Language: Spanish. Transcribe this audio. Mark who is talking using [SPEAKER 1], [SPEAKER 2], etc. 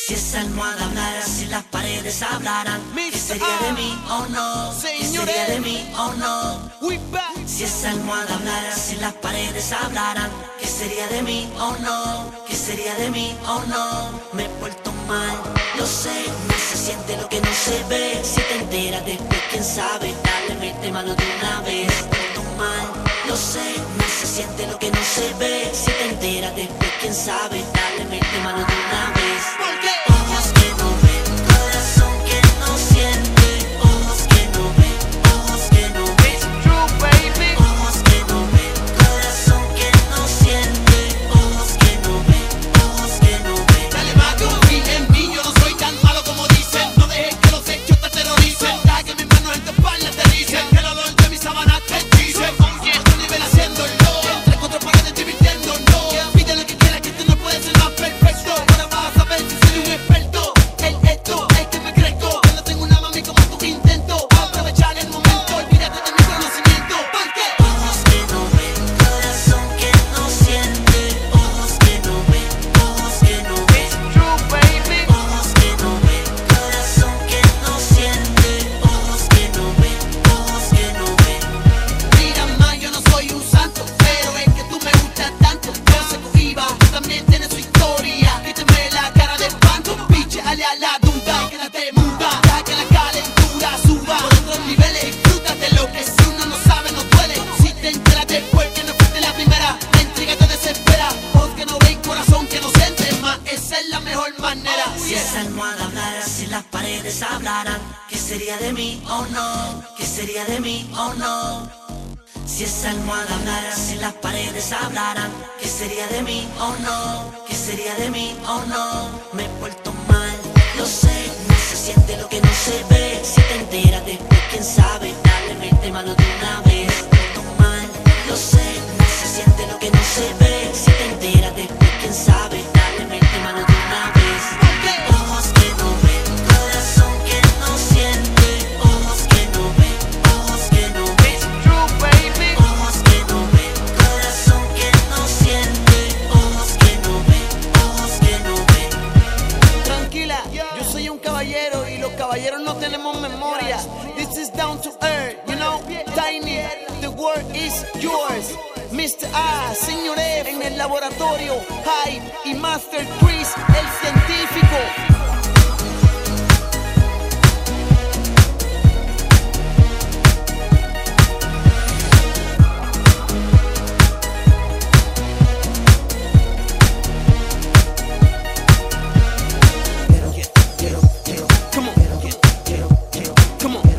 [SPEAKER 1] Si esa almohada hablara, si las paredes hablaran, ¿qué sería de mí o no? ¿Qué sería de mí o no? Si esa almohada hablara, si las paredes hablaran, ¿qué sería de mí o no? ¿Qué sería de mí o no? Me he vuelto mal, lo sé, no se siente lo que no se ve. Si te enteras después, quién sabe, dale, mete mano de una vez. Me he vuelto mal, lo sé, no se siente lo que no se ve. Si te enteras después, quién sabe, dale, mete mano de una vez. Ojos que no ven, corazón que no siente. Ojos que no ven, ojos que no ven.
[SPEAKER 2] True, baby.
[SPEAKER 1] Ojos que no ven, corazón que no siente. Ojos que no ven, ojos que no ven.
[SPEAKER 3] Dale más, yo confíe en mí, yo no soy tan malo como dicen. No dejes que los hechos te terroricen. Deja que mis manos en tu espalda aterricen. Que el olor de mis sábanas te hechice. Oye, este nivel haciéndolo. Entre cuatro paredes divirtiéndonos. Pide lo que quieras, que tú no puedes ser más perfecto. Ahora vas a ver si soy un experto. El esto es que me crezco. Yo no tengo una mami como tú intento. Aprovechar el momento, olvídate de mi conocimiento. Porque
[SPEAKER 1] Ojos que no ven, corazón que no siente. Ojos que no ven, ojos que no ven.
[SPEAKER 2] True, baby.
[SPEAKER 1] Ojos que no ven, corazón que no siente. Ojos que no ven, ojos que no ven.
[SPEAKER 3] mira más, yo no soy un santo, pero es que tú me gustas tanto. Yo sé que iba, tú también tienes su historia. Quítame la cara de espanto, piche, ale a la duda. Quédate muda, deja que la calentura suba. Por otros niveles, disfrútate lo que si uno no sabe, no duele. Si te enteras después que no fuiste la primera, la intriga te desespera. Ojos que no ven, corazón que no siente más. Esa es la mejor manera.
[SPEAKER 1] Si esa almohada hablara, si las paredes hablaran, ¿qué sería de mí o no? ¿Qué sería de mí o no? Si esa almohada hablara, si las paredes hablaran, ¿qué sería de mí o no? ¿Qué sería de mí o no? Me he vuelto mal, lo sé, no se siente lo que no se ve. Si te enteras después, quién sabe, dale, mete mano de una vez. Me he vuelto mal, lo sé, no se siente lo que no se ve. Si te enteras después, quién sabe, dale, mete mano de una vez. Ojos que no ven, corazón que no siente. Ojos que no ven, ojos que no ven.
[SPEAKER 2] True, baby.
[SPEAKER 1] Ojos que no ven, corazón que no siente. Ojos que no ven, ojos que no ven.
[SPEAKER 3] Tranquila, yo soy un caballero y los caballeros no tenemos memoria. This is down to earth, you know, Tiny, the world is yours. Mr. A, señor F, en el laboratorio, Hype y Master Chris, el científico. Come on, come on.